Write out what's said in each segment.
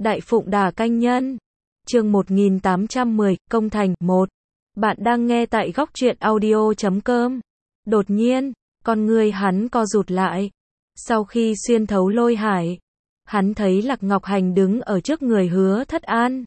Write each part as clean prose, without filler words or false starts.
Đại Phụng Đả Canh Nhân. Chương 1810, Công Thành 1. Bạn đang nghe tại góc truyện audio.com. Đột nhiên, con người hắn co rụt lại. Sau khi xuyên thấu lôi hải, hắn thấy Lạc Ngọc Hành đứng ở trước người Hứa Thất An.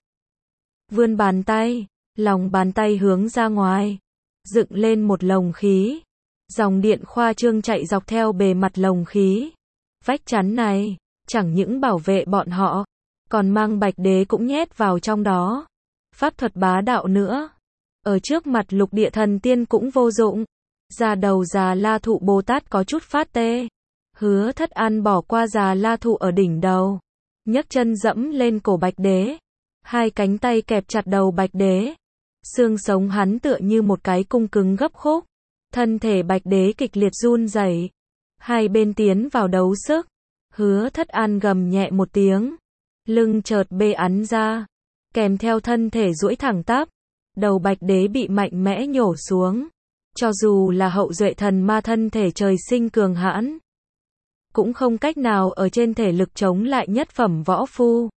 Vươn bàn tay, lòng bàn tay hướng ra ngoài, dựng lên một lồng khí. Dòng điện khoa trương chạy dọc theo bề mặt lồng khí. Vách chắn này, chẳng những bảo vệ bọn họ, còn mang Bạch Đế cũng nhét vào trong đó. Pháp thuật bá đạo nữa. Ở trước mặt Lục Địa Thần Tiên cũng vô dụng. Già đầu Già La Thụ Bồ Tát có chút phát tê. Hứa Thất An bỏ qua Già La Thụ ở đỉnh đầu, nhấc chân dẫm lên cổ Bạch Đế. Hai cánh tay kẹp chặt đầu Bạch Đế. Xương sống hắn tựa như một cái cung cứng gấp khúc. Thân thể Bạch Đế kịch liệt run rẩy. Hai bên tiến vào đấu sức. Hứa Thất An gầm nhẹ một tiếng, lưng chợt bê ắn ra, kèm theo thân thể duỗi thẳng tắp. Đầu Bạch Đế bị mạnh mẽ nhổ xuống. Cho dù là hậu duệ thần ma thân thể trời sinh cường hãn, cũng không cách nào ở trên thể lực chống lại nhất phẩm võ phu.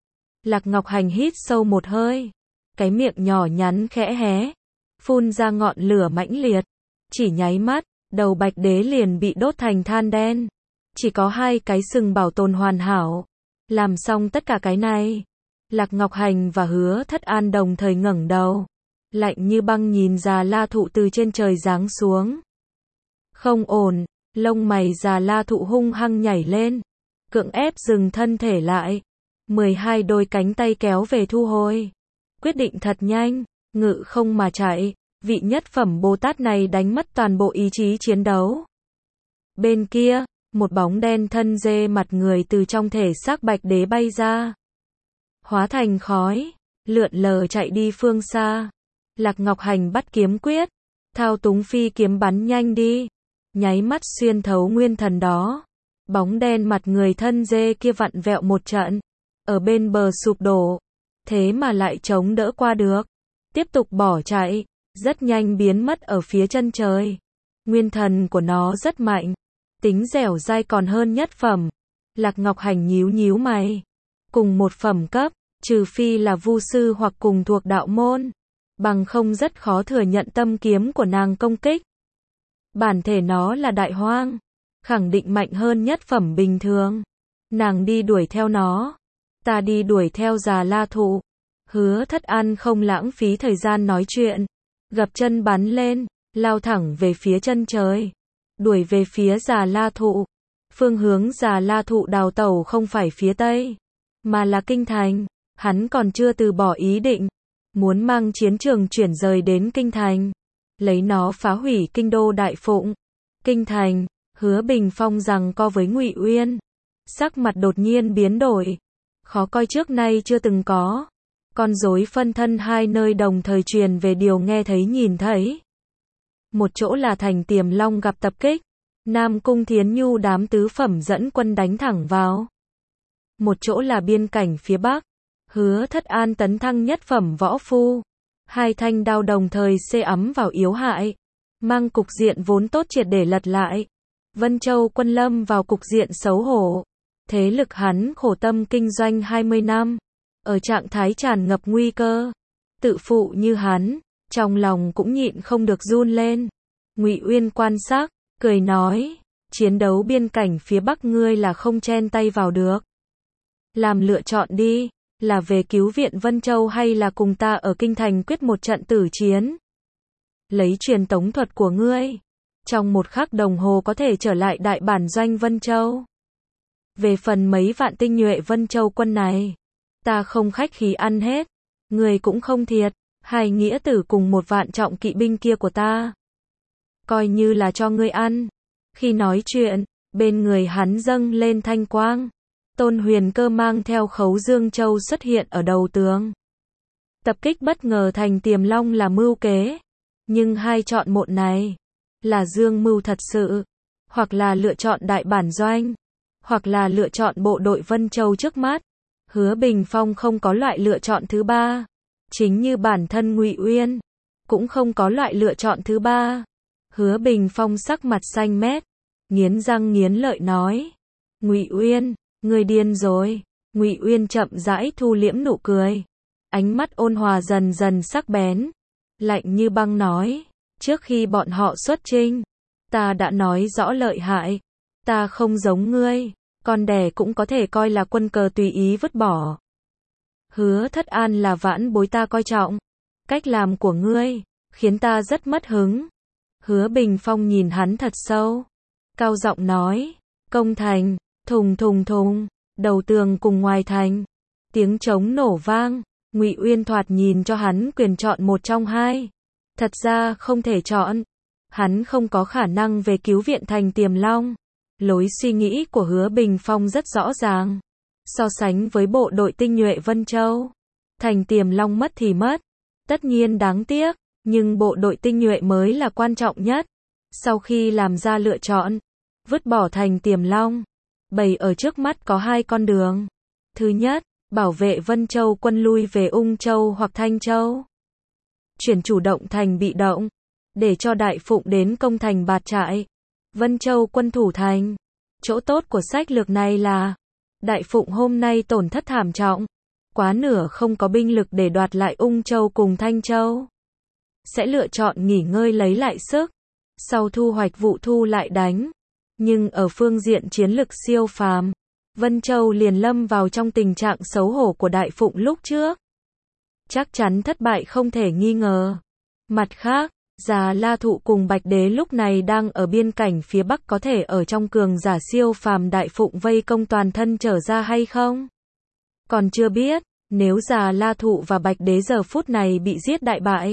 Lạc Ngọc Hành hít sâu một hơi, cái miệng nhỏ nhắn khẽ hé, phun ra ngọn lửa mãnh liệt. Chỉ nháy mắt, đầu Bạch Đế liền bị đốt thành than đen. Chỉ có hai cái sừng bảo tồn hoàn hảo. Làm xong tất cả cái này, Lạc Ngọc Hành và Hứa Thất An đồng thời ngẩng đầu, lạnh như băng nhìn Già La Thụ từ trên trời giáng xuống. Không ổn, lông mày Già La Thụ hung hăng nhảy lên, cưỡng ép dừng thân thể lại. 12 đôi cánh tay kéo về thu hồi. Quyết định thật nhanh, ngự không mà chạy. Vị nhất phẩm Bồ Tát này đánh mất toàn bộ ý chí chiến đấu. Bên kia, một bóng đen thân dê mặt người từ trong thể xác Bạch Đế bay ra, hóa thành khói, lượn lờ chạy đi phương xa. Lạc Ngọc Hành bắt kiếm quyết, thao túng phi kiếm bắn nhanh đi, nháy mắt xuyên thấu nguyên thần đó. Bóng đen mặt người thân dê kia vặn vẹo một trận, ở bên bờ sụp đổ, thế mà lại chống đỡ qua được, tiếp tục bỏ chạy, rất nhanh biến mất ở phía chân trời. Nguyên thần của nó rất mạnh, tính dẻo dai còn hơn nhất phẩm. Lạc Ngọc Hành nhíu nhíu mày, cùng một phẩm cấp, trừ phi là vu sư hoặc cùng thuộc đạo môn, bằng không rất khó thừa nhận tâm kiếm của nàng công kích. Bản thể nó là đại hoang, khẳng định mạnh hơn nhất phẩm bình thường. Nàng đi đuổi theo nó, ta đi đuổi theo Già La Thụ. Hứa Thất An không lãng phí thời gian nói chuyện, gập chân bắn lên, lao thẳng về phía chân trời, đuổi về phía Già La Thụ. Phương hướng Già La Thụ đào tẩu không phải phía tây, mà là kinh thành. Hắn còn chưa từ bỏ ý định, muốn mang chiến trường chuyển rời đến kinh thành, lấy nó phá hủy kinh đô Đại Phụng. Kinh thành, Hứa Bình Phong giằng co với Ngụy Uyên, sắc mặt đột nhiên biến đổi, khó coi trước nay chưa từng có. Con rối phân thân hai nơi đồng thời truyền về điều nghe thấy nhìn thấy. Một chỗ là thành Tiềm Long gặp tập kích, Nam Cung Thiến Nhu đám tứ phẩm dẫn quân đánh thẳng vào. Một chỗ là biên cảnh phía Bắc, Hứa Thất An tấn thăng nhất phẩm võ phu, hai thanh đao đồng thời xê ấm vào yếu hại, mang cục diện vốn tốt triệt để lật lại. Vân Châu quân lâm vào cục diện xấu hổ, thế lực hắn khổ tâm kinh doanh 20 năm, ở trạng thái tràn ngập nguy cơ. Tự phụ như hắn, trong lòng cũng nhịn không được run lên. Ngụy Uyên quan sát, cười nói, chiến đấu biên cảnh phía Bắc ngươi là không chen tay vào được. Làm lựa chọn đi, là về cứu viện Vân Châu hay là cùng ta ở kinh thành quyết một trận tử chiến. Lấy truyền tống thuật của ngươi, trong một khắc đồng hồ có thể trở lại đại bản doanh Vân Châu. Về phần mấy vạn tinh nhuệ Vân Châu quân này, ta không khách khí ăn hết, người cũng không thiệt. Hai nghĩa tử cùng một vạn trọng kỵ binh kia của ta, coi như là cho ngươi ăn. Khi nói chuyện, bên người hắn dâng lên thanh quang. Tôn Huyền Cơ mang theo Khấu Dương Châu xuất hiện ở đầu tường. Tập kích bất ngờ thành Tiềm Long là mưu kế, nhưng hai chọn một này là dương mưu thật sự, hoặc là lựa chọn đại bản doanh, hoặc là lựa chọn bộ đội Vân Châu trước mắt. Hứa Bình Phong không có loại lựa chọn thứ ba, chính như bản thân Ngụy Uyên cũng không có loại lựa chọn thứ ba. Hứa Bình Phong sắc mặt xanh mét, nghiến răng nghiến lợi nói, Ngụy Uyên, ngươi điên rồi, Ngụy Uyên chậm rãi thu liễm nụ cười. Ánh mắt ôn hòa dần dần sắc bén. Lạnh như băng nói. Trước khi bọn họ xuất chinh, ta đã nói rõ lợi hại. Ta không giống ngươi. Con đẻ cũng có thể coi là quân cờ tùy ý vứt bỏ. Hứa Thất An là vãn bối ta coi trọng. Cách làm của ngươi khiến ta rất mất hứng. Hứa Bình Phong nhìn hắn thật sâu, cao giọng nói, công thành, thùng thùng thùng, đầu tường cùng ngoài thành, tiếng trống nổ vang. Ngụy Uyên thoạt nhìn cho hắn quyền chọn một trong hai. Thật ra không thể chọn, hắn không có khả năng về cứu viện thành Tiềm Long. Lối suy nghĩ của Hứa Bình Phong rất rõ ràng. So sánh với bộ đội tinh nhuệ Vân Châu, thành Tiềm Long mất thì mất, tất nhiên đáng tiếc, nhưng bộ đội tinh nhuệ mới là quan trọng nhất. Sau khi làm ra lựa chọn, vứt bỏ thành Tiềm Long, bày ở trước mắt có hai con đường. Thứ nhất, bảo vệ Vân Châu quân lui về Ung Châu hoặc Thanh Châu. Chuyển chủ động thành bị động, để cho Đại Phụng đến công thành Bạt Trại. Vân Châu quân thủ thành. Chỗ tốt của sách lược này là Đại Phụng hôm nay tổn thất thảm trọng, quá nửa không có binh lực để đoạt lại Ung Châu cùng Thanh Châu. Sẽ lựa chọn nghỉ ngơi lấy lại sức, sau thu hoạch vụ thu lại đánh. Nhưng ở phương diện chiến lực siêu phàm, Vân Châu liền lâm vào trong tình trạng xấu hổ của Đại Phụng lúc trước. Chắc chắn thất bại không thể nghi ngờ. Mặt khác, Già La Thụ cùng Bạch Đế lúc này đang ở biên cảnh phía Bắc, có thể ở trong cường giả siêu phàm Đại Phụng vây công toàn thân trở ra hay không? Còn chưa biết, nếu Già La Thụ và Bạch Đế giờ phút này bị giết đại bại,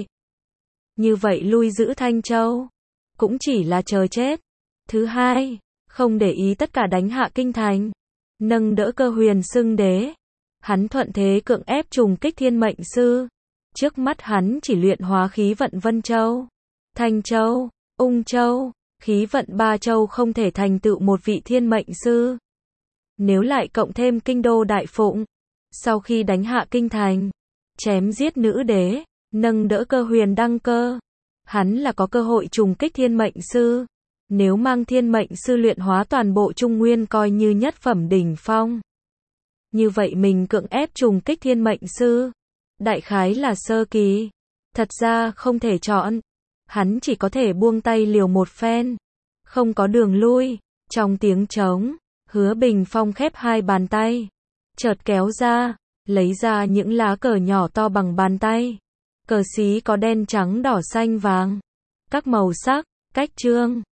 như vậy lui giữ Thanh Châu, cũng chỉ là chờ chết. Thứ hai, không để ý tất cả đánh hạ kinh thành, nâng đỡ Cơ Huyền xưng đế. Hắn thuận thế cưỡng ép trùng kích Thiên Mệnh Sư. Trước mắt hắn chỉ luyện hóa khí vận Vân Châu, Thanh Châu, Ung Châu, khí vận ba châu không thể thành tựu một vị Thiên Mệnh Sư. Nếu lại cộng thêm kinh đô Đại Phụng, sau khi đánh hạ kinh thành, chém giết nữ đế, nâng đỡ Cơ Huyền đăng cơ, hắn là có cơ hội trùng kích Thiên Mệnh Sư. Nếu mang Thiên Mệnh Sư luyện hóa toàn bộ Trung Nguyên coi như nhất phẩm đỉnh phong, như vậy mình cưỡng ép trùng kích Thiên Mệnh Sư, đại khái là sơ kỳ. Thật ra không thể chọn, hắn chỉ có thể buông tay liều một phen, không có đường lui. Trong tiếng trống, Hứa Bình Phong khép hai bàn tay, chợt kéo ra, lấy ra những lá cờ nhỏ to bằng bàn tay. Cờ xí có đen trắng đỏ xanh vàng, các màu sắc, cách chương,